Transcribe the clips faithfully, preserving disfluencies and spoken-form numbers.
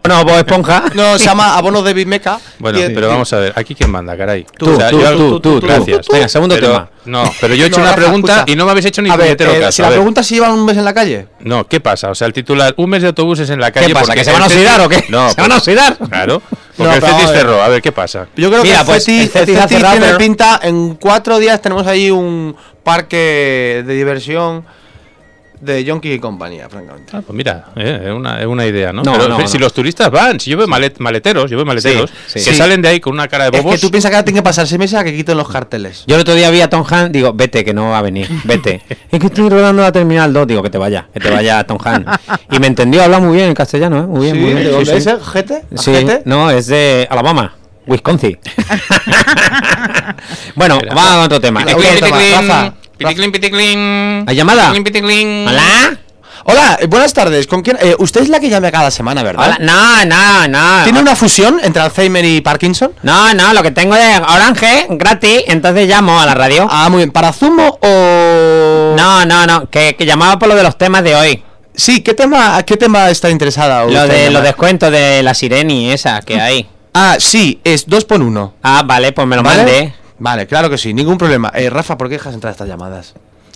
No, Bob Esponja. No, se llama Abono de Bimeca. Bueno, y, pero vamos a ver, ¿aquí quién manda, caray? Tú, O sea, tú, yo- tú, tú, tú, gracias. tú. Venga, segundo Pero- tema. No, pero yo he hecho No, una Rafa, pregunta escucha. y no me habéis hecho ni A ver, puñetero eh, caso. si A la ver. pregunta es si llevan un mes en la calle. No, ¿qué pasa? O sea, el titular, un mes de autobuses en la calle. ¿Qué pasa? porque ¿Que se van a el oxidar Cetis- o qué? No, ¿Se van a oxidar? Claro, porque No, el pero Cetis a ver. cerró. A ver, ¿qué pasa? Yo creo Mira, que pues, el el Cetis, Cetis el ha Cetis cerrado, tiene pero- pinta. En cuatro días tenemos ahí un parque de diversión de Yonki y compañía, francamente. Ah, pues mira, eh, es una, es una idea, ¿no? No, Pero no, si no. los turistas van, si yo veo malet- maleteros, yo veo maleteros Sí, que sí. salen de ahí con una cara de Es bobos. que tú piensas que ahora tiene que pasar seis meses a que quiten los carteles. Yo el otro día vi a Tom Hanks, digo, vete, que no va a venir, vete. Es que estoy rodando la Terminal dos, digo, que te vaya, que te vaya Tom Hanks. Y me entendió, habla muy bien en castellano, ¿eh? Muy bien, Sí, muy bien. ¿de dónde sí, es sí. el Jete? Sí, ¿Ajete? no, es de Alabama, Wisconsin. Bueno, Mira, vamos a otro tema. Mira, Es otro que- tema. Rafa, Piticlin, piticlin. ¿Hay llamada? Piticlin, piticlin. ¿Hola? Hola, eh, buenas tardes. ¿Con quién? Eh, usted es la que llama cada semana, ¿verdad? Hola. No, no, no. ¿Tiene una fusión entre Alzheimer y Parkinson? No, no, lo que tengo es Orange, gratis, entonces llamo a la radio. Ah, muy bien. ¿Para Zumo o...? No, no, no, que, que llamaba por lo de los temas de hoy. Sí, ¿qué tema, ¿a qué tema está interesada? Lo usted de en los llamar? descuentos de la Sireni esa que hay. Ah, sí, es dos por uno. Ah, vale, pues me lo ¿Vale? mandé. Vale, claro que sí, ningún problema. Eh, Rafa, ¿por qué dejas entrar estas llamadas?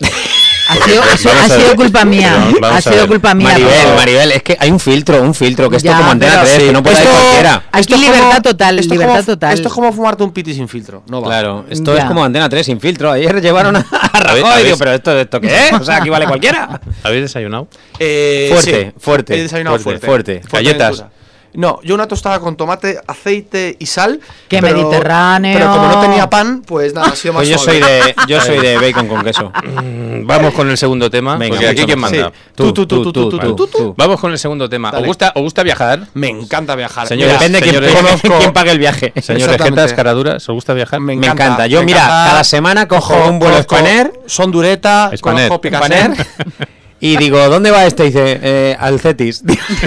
Ha sido, eso Vamos ha a sido ver. culpa mía. Vamos- vamos Ha a sido ver. culpa mía. Maribel, pero- Maribel, es que hay un filtro, un filtro, que esto Ya, como Antena pero tres, sí, que no puede ir esto- cualquiera. Aquí Esto es libertad como- total, esto es libertad como- total. Esto es como fumarte un piti sin filtro. No va. Claro, esto Ya. es como Antena tres sin filtro. Ayer llevaron a A ver, Rajoy a y ver. digo, pero esto, ¿esto qué es? O sea, aquí vale cualquiera. ¿Habéis desayunado? Eh, Fuerte, sí. fuerte, He desayunado fuerte, fuerte. fuerte. Galletas. aventura. No, yo una tostada con tomate, aceite y sal. Qué pero- mediterráneo. Pero como no tenía pan, pues nada, ha sido más Pues yo suave. soy de yo soy de bacon con queso. Mm, Vamos con el segundo tema, Venga, porque aquí mucho quién mejor. manda. Sí. Tú, tú, tú, tú, tú, tú, tú, tú. Vamos con el segundo tema. ¿Os Dale. gusta, ¿Os gusta viajar? Me encanta viajar. Señores, Mira, Depende quién, señores, pague- conozco- quién pague el viaje. Señores, Exactamente. jetas, caraduras, ¿os gusta viajar? Me Me encanta, encanta. Yo, me mira, encanta. cada semana cojo Conozco- un vuelo conozco Spanair Sondureta, Spanair. conozco Picasso. y digo, ¿dónde va este? Y dice, eh, al Cetis.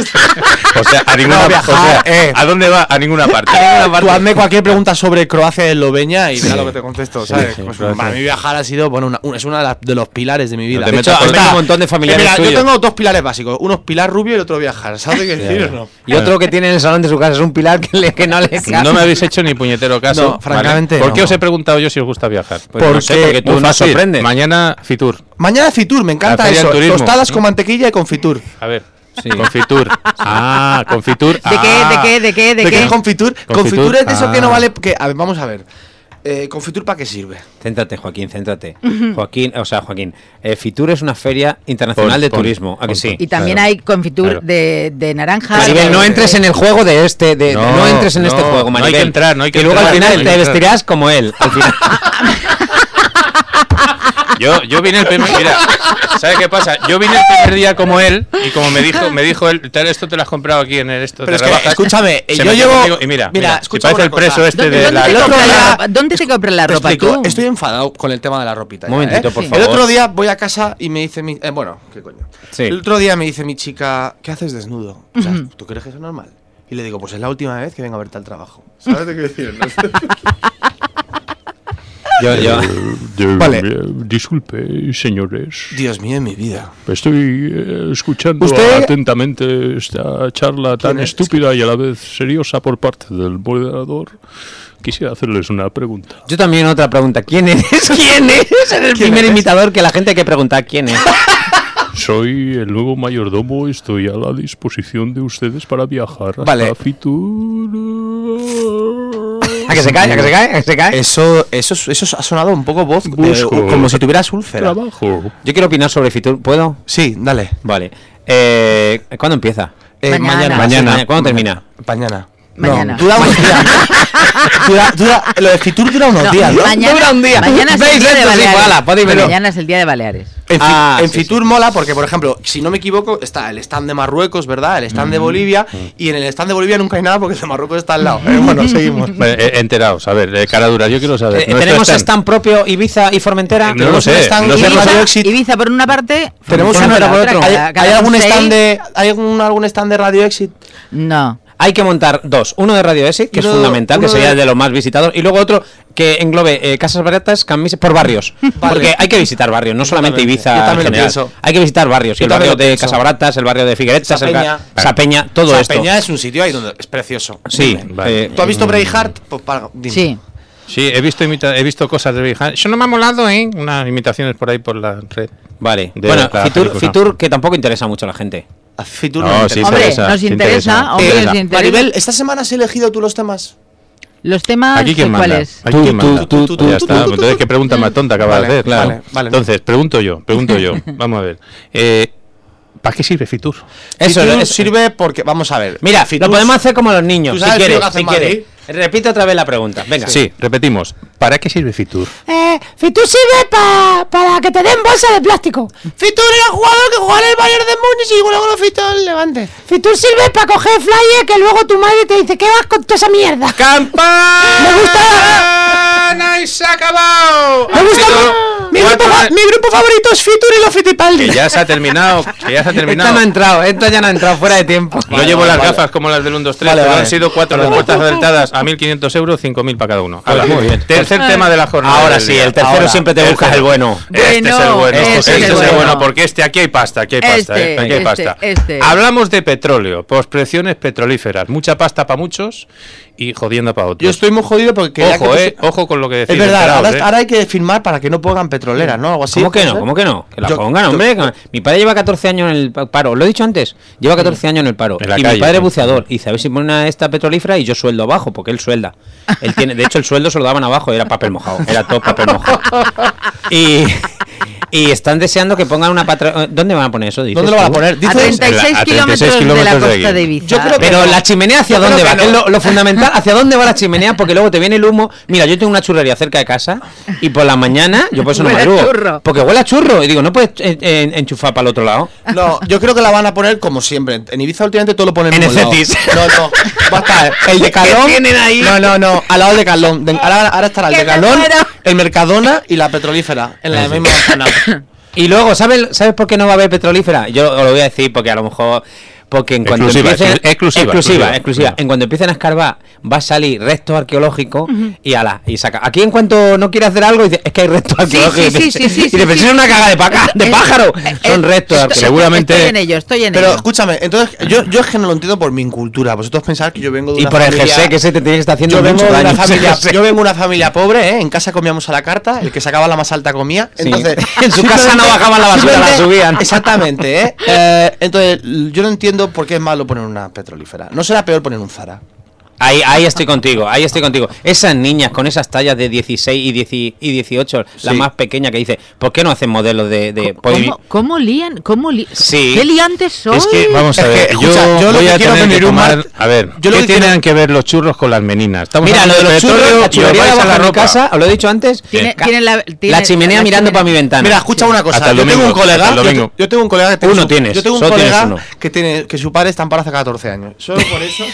O sea, a ninguna No, o viajar, sea, eh. ¿a dónde va? A ninguna parte. Tú hazme cualquier pregunta sobre Croacia y Eslovenia y mira lo que te contesto, ¿sabes? sí, Pues, Croacia. para mí viajar ha sido, bueno, una, una- es uno de, las- de los pilares de mi vida. te De hecho, metas con- tengo un montón de Eh, familiares mira, yo tuyos. tengo dos pilares básicos. Uno es pilar rubio y el otro viajar. ¿Sabes qué decir o no? Y otro que tiene en el salón de su casa es un pilar que, le- que no le cabe. No me habéis hecho ni puñetero caso. No, ¿vale? francamente ¿Por qué no. os he preguntado yo si os gusta viajar? Pues no sé, porque tú Muy nos fácil. sorprendes. Mañana Fitur. Mañana Fitur, me encanta La feria eso. del turismo. Tostadas con mantequilla y con Fitur. A ver. Confitur. Ah, confitur. ¿De qué, de qué, de qué, de ¿De qué? qué es confitur? Confitur. Confitur es de eso que no Ah. vale. Que, a ver, vamos a ver. Eh, ¿Confitur para qué sirve? Céntrate, Joaquín, céntrate. Joaquín, o sea, Joaquín, eh, Fitur es una feria internacional Pon, de pon, turismo, ¿a que pon, sí? Y también Claro. hay confitur Claro. de, de naranja. Maribel, no de- entres en el juego de este, de, no, No, entres en este no, juego, no hay Maribel. que entrar, no hay que luego al entrar, final no hay te que entrar. vestirás como él. Al final. Yo, yo vine el primer mira, ¿sabes qué pasa? Yo vine el primer día como él y como me dijo, me dijo él, "Tal, esto te lo has comprado aquí en el esto Pero te es que, rebajas". escúchame, Se yo metió llevo- conmigo y mira, mira, mira, si escucha parece una el preso cosa. este ¿Dónde, de dónde la te el otro compras la día- ropa? ¿Dónde te compras la Te ropa explico, tú? estoy enfadado con el tema de la ropita. Un ya, momentito, ¿eh? por El favor. otro día voy a casa y me dice mi. eh, bueno, ¿qué coño? Sí. El otro día me dice mi chica, ¿qué haces desnudo? O sea, ¿tú crees que eso es normal? Y le digo, pues es la última vez que vengo a verte al trabajo. ¿Sabes de qué decir? No? Yo, yo. Vale. Eh, disculpe, señores. Dios mío, en mi vida. Estoy eh, escuchando ¿Usted? atentamente esta charla tan ¿Quién es? estúpida y a la vez seriosa por parte del moderador. Quisiera hacerles una pregunta. Yo también otra pregunta. ¿Quién eres? ¿Quién eres? Eres el primer eres? imitador que la gente hay que preguntar quién es. Soy el nuevo mayordomo, estoy a la disposición de ustedes para viajar hasta Vale. Fitur. ¿A que se cae? ¿A que se cae? ¿A que se cae? Eso, eso, eso ha sonado un poco voz de- Busco como si tuvieras úlcera. Trabajo. Yo quiero opinar sobre Fitur. ¿Puedo? Sí, dale. Vale. Eh, ¿Cuándo empieza? Eh, Mañana. Mañana. ¿Cuándo termina? Mañana. Mañana. No, dura unos días. dura, dura, lo de Fitur dura unos No, días, ¿no? mañana, Dura un día. Mañana es el ¿Veis día de esto? Sí, Baleares. voilà, podéis verlo. Mañana es el día de Baleares. En, Fi- Ah, en sí, Fitur mola porque, por ejemplo, si no me equivoco, está el stand de Marruecos, ¿verdad? El stand de Bolivia. Y en el stand de Bolivia nunca hay nada porque el de Marruecos está al lado. Eh, bueno, seguimos. Vale, eh, enteraos, a ver, eh, caraduras, yo quiero saber. Eh, nuestro ¿Tenemos stand. stand propio Ibiza y Formentera? Eh, no Tenemos lo un sé, stand no sé, Ibiza, Radio Radio Ibiza, Exit. Ibiza por una parte. Tenemos Formentera una por por otra. otro. cada- ¿Hay, cada hay algún un seis. stand de ¿Hay algún, algún stand de Radio Exit? No. Hay que montar dos. Uno de Radio Exit, que Uno- es fundamental, que uno sería de- el de los más visitados. Y luego otro que englobe eh, casas baratas, camisas por barrios. Vale. Porque hay que visitar barrios, no solamente Totalmente. Yo Ibiza en también lo general. pienso. Hay que visitar barrios. Y Yo el también barrio lo de pienso. Casabaratas, el barrio de Figueretas, el Sapeña. ga- Sapeña, todo O sea, esto. Peña es un sitio ahí donde es precioso. Sí. Vale. eh, ¿Tú has visto Braveheart? Pues para, dime. Sí. Sí, he visto imita he visto cosas de Behind. Eso no me ha molado, ¿eh? Unas imitaciones por ahí por la red. Vale. De Bueno, la Fitur, película. Fitur, que tampoco interesa mucho a la gente. A Fitur No, no me sí, interesa. Hombre, interesa, nos sí interesa, interesa. hombre, Eh, nos interesa. Maribel, ¿esta semana has elegido tú los temas? Los temas, Aquí quién manda. ¿cuáles? Aquí Tú, quién tú, manda. tú, tú, Ya tú, está. tú, tú, Entonces, qué pregunta más tonta acaba Vale, de hacer. Claro. vale, vale. Entonces, pregunto yo, pregunto yo. Vamos a ver. Eh, ¿Para qué sirve Fitur? Eso Fitur es- sirve porque, vamos a ver. Mira, Fitur- lo podemos hacer como los niños. ¿Tú Si sabes quieres, lo que hace si en Madrid? quieres. Repite otra vez la pregunta. Venga. Sí, repetimos. ¿Para qué sirve Fitur? Eh, Fitur sirve pa- para que te den bolsa de plástico. Fitur era el jugador que jugaba en el Bayern de Múnich y luego lo fichó el Levante. Fitur sirve para coger flyer que luego tu madre te dice, ¿qué vas con toda esa mierda? ¡Campana! Me gusta- ¡Y se ha acabado! Me Han gusta sido Mi grupo, cuatro fa- a- mi grupo favorito es Fitur y los Fittipaldi. Que ya se ha terminado. Que ya se ha Esta no terminado. ha entrado, esta ya no ha entrado fuera de tiempo. No Vale, llevo vale, las vale. gafas como las del uno, dos, tres, Vale, pero vale. han sido cuatro respuestas acertadas a mil quinientos euros, cinco mil para cada uno. Ahora, muy bien. Tercer tema de la jornada. Ahora del sí, día. el tercero Ahora, siempre te el buscas el tercero. bueno. Este es el Bueno, bueno, este este, es es el el bueno, bueno. porque este aquí hay pasta, aquí hay pasta, Este, eh, aquí hay este, pasta. este. Hablamos de petróleo, pospresiones petrolíferas, mucha pasta para muchos y jodiendo para otros. Yo estoy muy jodido porque quería Ojo, que eh, puse- ojo con lo que decís. Es verdad, enteraos, ahora, eh. ahora hay que firmar para que no pongan petroleras, ¿no? Algo así. ¿Cómo que ¿puede no? ser? ¿Cómo que no? Que la Yo- pongan, yo- hombre. que- Mi padre lleva catorce años en el pa- paro. Lo he dicho antes. Lleva catorce años en el paro. En la y calle, mi padre sí. es buceador. Y dice, a ver si pone una esta petrolífera y yo sueldo abajo, porque él suelda. Él tiene, de hecho, el sueldo se lo daban abajo, era papel mojado. Era todo papel mojado. Y, y están deseando que pongan una patro... ¿Dónde van a poner eso? dices ¿Dónde lo van a tú? poner? A Dices- treinta y seis a treinta y kilómetros seis de la kilómetros de costa aquí. de Ibiza. Yo creo que Pero no. la chimenea, ¿hacia Yo creo dónde que va? no. Que es lo, lo fundamental. ¿Hacia dónde va la chimenea? Porque luego te viene el humo. Mira, yo tengo una churrería cerca de casa y por la mañana, yo por eso no Huele a madrugo. churro. Porque huele a churro. Y digo, ¿no puedes eh, eh, enchufar para el otro lado? No, yo creo que la van a poner como siempre. En Ibiza últimamente todo lo ponen En el el Cetis. No, no. Va a estar el de Calón. tienen ahí? No, no, no. Al lado de Calón. De- ahora, ahora estará el Que de me Calón, muero. el Mercadona y la petrolífera. En la misma zona. Y luego, ¿sabes, ¿sabes por qué no va a haber petrolífera? Yo os lo voy a decir porque a lo mejor... Porque en cuanto Exclusiva, empiecen... exclu- exclusiva, exclusiva, exclusiva. exclusiva. En cuanto empiecen a escarbar, va a salir restos arqueológicos y ala, y saca. Aquí en cuanto no quiere hacer algo, dice, es que hay restos Sí, arqueológicos. sí, sí, sí, sí, y sí, le sí. pensé una caga de, paca, de Eh, pájaro. eh, Son eh, restos esto- arqueológicos. Seguramente- Estoy en ello, estoy en Pero ello. escúchame, entonces yo, yo es que no lo entiendo por mi incultura. Vosotros pensáis que yo vengo de Y una por el familia... jersey que se te tiene que estar haciendo Yo vengo mucho de una daño. familia, ese jersey. yo vengo de una familia pobre, ¿eh? En casa comíamos a la carta, el que sacaba la más alta comía. Sí. Entonces, En su casa simplemente- no bajaban la basura, la simplemente- subían. Exactamente, ¿eh? Eh, Entonces, yo no entiendo por qué es malo poner una petrolífera. No será peor poner un Zara. Ahí, ahí estoy contigo, ahí estoy contigo. Esas niñas con esas tallas de dieciséis y, diez y dieciocho, la Sí. más pequeña que dice, ¿por qué no hacen modelos de... de ¿Cómo, cómo lían? ¿Cómo li- Sí. ¿Qué liantes soy? Es que, vamos a Es ver, que, yo, escucha, yo lo voy que a quiero tener que venir un tomar... mar- A ver, yo lo ¿qué que tienen quiero- que ver los churros con las meninas? Estamos Mira, lo hablando de los petróleo churros, la y os churrería vais de a abajo la de mi ropa. casa, os lo he dicho antes, Tiene- ca- tiene la- tiene la chimenea la mirando chimenea. para mi ventana. Mira, escucha una cosa. Hasta el Yo tengo un domingo, colega. hasta el Yo, domingo. yo tengo un colega que tiene Uno su- tienes, Yo tengo un solo tienes colega uno. que tiene que su padre está en paro hace catorce años. Solo por eso.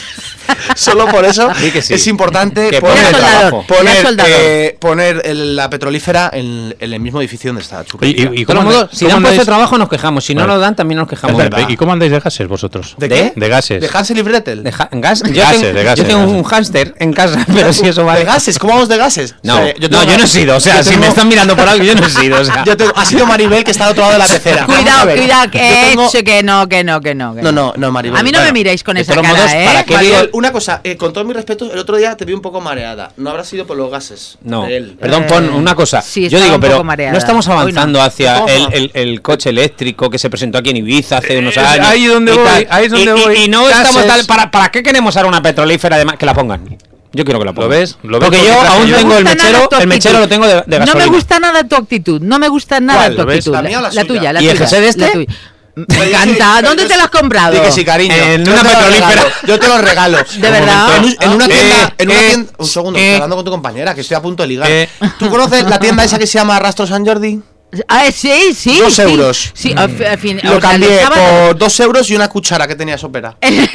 Solo por eso Sí que sí. es importante Que poner, pone el soldador, poner, el soldador. eh, poner el- la petrolífera en, en el mismo edificio donde está la Y, churrería. y- y De cómo, todos modos, andáis- si cómo dan puesto de andáis- trabajo nos quejamos, si no Vale. lo dan también nos quejamos. Espera, ¿Y cómo andáis de gases vosotros? ¿De qué? De gases. ¿De Hansel y Gretel? ¿De ja- gas? Yo, Gases, tengo, de gases, yo tengo de un gases. hámster en casa, pero si eso vale. ¿De gases? ¿Cómo vamos de gases? No, O sea, no, tengo- yo no he sido. O sea, yo si tengo- me están mirando por algo, yo no he sido. O sea. yo tengo- ha sido Maribel que está al otro lado de la pecera. Vamos a Cuidado, ver. cuidado, Yo que he tengo- hecho que no, que no, que no. que No, no, no, Maribel. A mí no Bueno, me miréis con de esa todos cara, modos, ¿eh? ¿para qué Maribel, digo- una cosa, eh, con todo mi respeto, el otro día te vi un poco mareada. No habrá sido por los gases. No, de él. perdón, Eh, pon una cosa. sí, Yo estaba digo, un pero poco mareada. no estamos Hoy no. avanzando hacia ¿Cómo? el, el- el coche eléctrico que se presentó aquí en Ibiza hace unos Eh, años. ahí donde y voy, tal. ahí es donde Y- y- voy. Y no Gases. estamos tal. ¿para, ¿Para qué queremos ahora una petrolífera además? Que la pongan. Yo quiero que la pongan. ves? ¿Lo ves? Porque Porque yo traje aún yo. tengo el No me gusta mechero. nada tu El mechero actitud. lo tengo de, de gasolina. No me gusta nada tu actitud, no me gusta nada ¿Cuál? tu ¿Lo ves? actitud. ¿La mía o la suya? tuya, la ¿Y el tuya. jersey de este? la tuya. Me encanta. ¿Dónde te lo has comprado? Di que sí, cariño. En Yo una te lo petrolífera. regalo, Yo te lo regalo. ¿De verdad? En, un- en una Eh, tienda. En una eh, tienda un segundo, eh, estoy hablando con tu compañera, que estoy a punto de ligar. eh. ¿Tú conoces la tienda esa que se llama Rastro San Jordi? Ah, sí, sí. Dos sí. euros. Sí, al fi- al fin- Lo o sea, el cambié sábado- por dos euros y una cuchara que tenía sopera.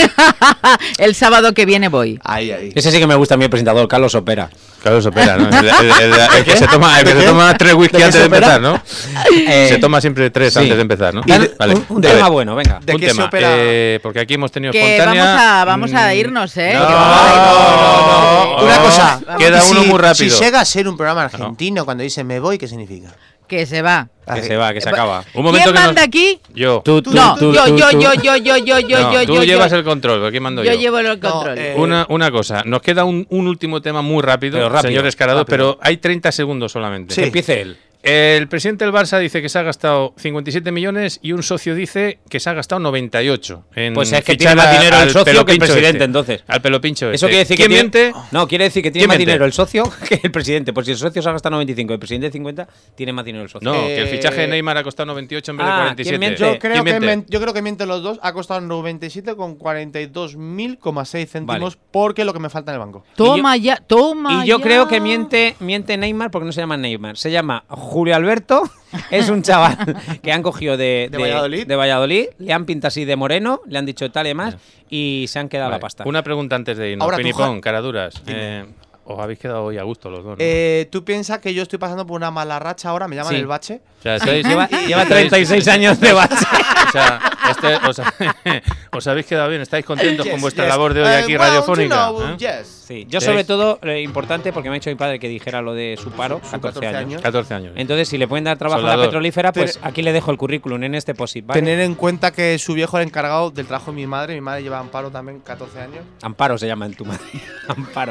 el sábado que viene voy. Ahí, ahí. Ese sí que me gusta a mí, el presentador, Carlos Opera. Carlos Opera, ¿no? El, el- el- el que se toma, el que ¿De se qué? toma tres whisky ¿De qué antes de se opera? empezar, ¿no? Eh, Se toma siempre tres sí. antes de empezar, ¿no? Dan- Vale. Un, un A ver, tema bueno, venga. ¿De un qué se tema, opera? eh, porque aquí hemos tenido Que espontánea. vamos a, vamos a mm, irnos, ¿eh? No, Que- no, no, no. Una cosa. Queda Si- uno muy rápido. Si llega a ser un programa argentino, cuando dice me voy, ¿qué significa? Que se va. Que se va, que se acaba. Un momento ¿Quién que nos- manda aquí? Yo. Tú, tú, No, tú, yo, tú, yo, tú. yo, yo, yo, yo, yo, No, yo, tú yo, llevas yo. el control, aquí mando Yo yo. llevo el No, control. eh, Una, una cosa, nos queda un, un último tema muy rápido, Pero rápido, señor Escarado, rápido. pero hay treinta segundos solamente. Sí. Que empiece él. El presidente del Barça dice que se ha gastado cincuenta y siete millones y un socio dice que se ha gastado noventa y ocho. En Pues es que fichar tiene más a- dinero el al socio que el pelopincho presidente, este. entonces. Al pelopincho Eso este. quiere decir que ¿Quién tiene, miente? No, quiere decir que tiene ¿Quién más miente? dinero el socio que el presidente. Pues si el socio se ha gastado noventa y cinco y el presidente cincuenta, tiene más dinero el socio. No, que el Eh, fichaje de Neymar ha costado noventa y ocho en vez de ah, cuarenta y siete. ¿quién miente? Yo Sí. creo, ¿Quién que miente? men- yo creo que mienten los dos. Ha costado noventa y siete con cuarenta y dos mil seis céntimos Vale. porque es lo que me falta en el banco. Toma ya, toma Y yo ya. creo que miente, miente Neymar porque no se llama Neymar, se llama Julio Alberto. Es un chaval que han cogido de, ¿De Valladolid? de Valladolid, le han pintado así de moreno, le han dicho tal y más, y se han quedado Vale, la pasta. Una pregunta antes de irnos. Ahora tú, Pinipón, Ja- caraduras. Eh, os habéis quedado hoy a gusto los dos, ¿no? Eh, ¿Tú piensas que yo estoy pasando por una mala racha ahora? Me llaman Sí. el bache. O sea, estáis- Lleva, estáis- lleva treinta y seis años de base. O sea, este- os, os habéis quedado bien, estáis contentos Yes, con vuestra yes. labor de hoy Eh, aquí well, radiofónica. you know, ¿eh? yes. Sí, yo ¿Veis? sobre todo, eh, importante, porque me ha dicho mi padre que dijera lo de su paro, Su catorce, catorce años. años. catorce años. Entonces, si le pueden dar trabajo a Soldador. la petrolífera, pues Ten- aquí le dejo el currículum en este posit, ¿vale? Tener en cuenta que su viejo era encargado del trabajo de mi madre. Mi madre lleva amparo también catorce años. Amparo se llama en tu madre. Amparo.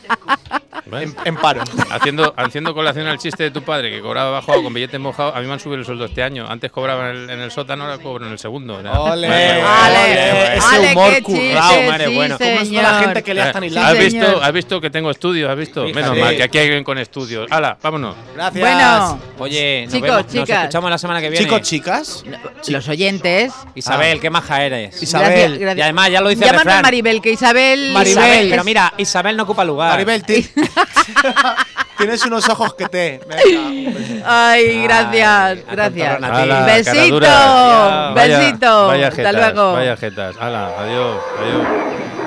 ¿Ves? En paro. Haciendo, haciendo colación al chiste de tu padre que cobraba bajo con billetes mojados, a mí me han subido el sueldo este año. Antes cobraba en el, en el sótano, ahora cobro en el segundo. Ole, Vale, Ale, ole, ese ale, humor qué currado, chiste, madre, sí, bueno. ¿Cómo es señor. la gente que lea tan Eh, hilado? ¿Has Sí, visto, señor. ¿Has visto que tengo estudios? ¿Has visto? Fíjate. Menos mal que aquí hay alguien con estudios. ¡Hala, vámonos! Gracias. Bueno, Oye, nos, Chicos, vemos- nos chicas. escuchamos la semana que viene. Chicos, chicas. los oyentes. Isabel, qué maja eres. Isabel. Gracias, gracias. Y además ya lo dice el Llámanos refrán. Maribel, que Isabel. Maribel, Isabel pero es- mira, Isabel no ocupa lugar. Maribel, ti- tienes unos ojos que te. Venga, un beso. Ay, gracias, Ay, gracias. atontorrona a ti. Ala, Besito, caradura. Vaya- besito. Vaya Hasta jetas, luego. Vaya jetas. ¡Hala, adiós! Adiós.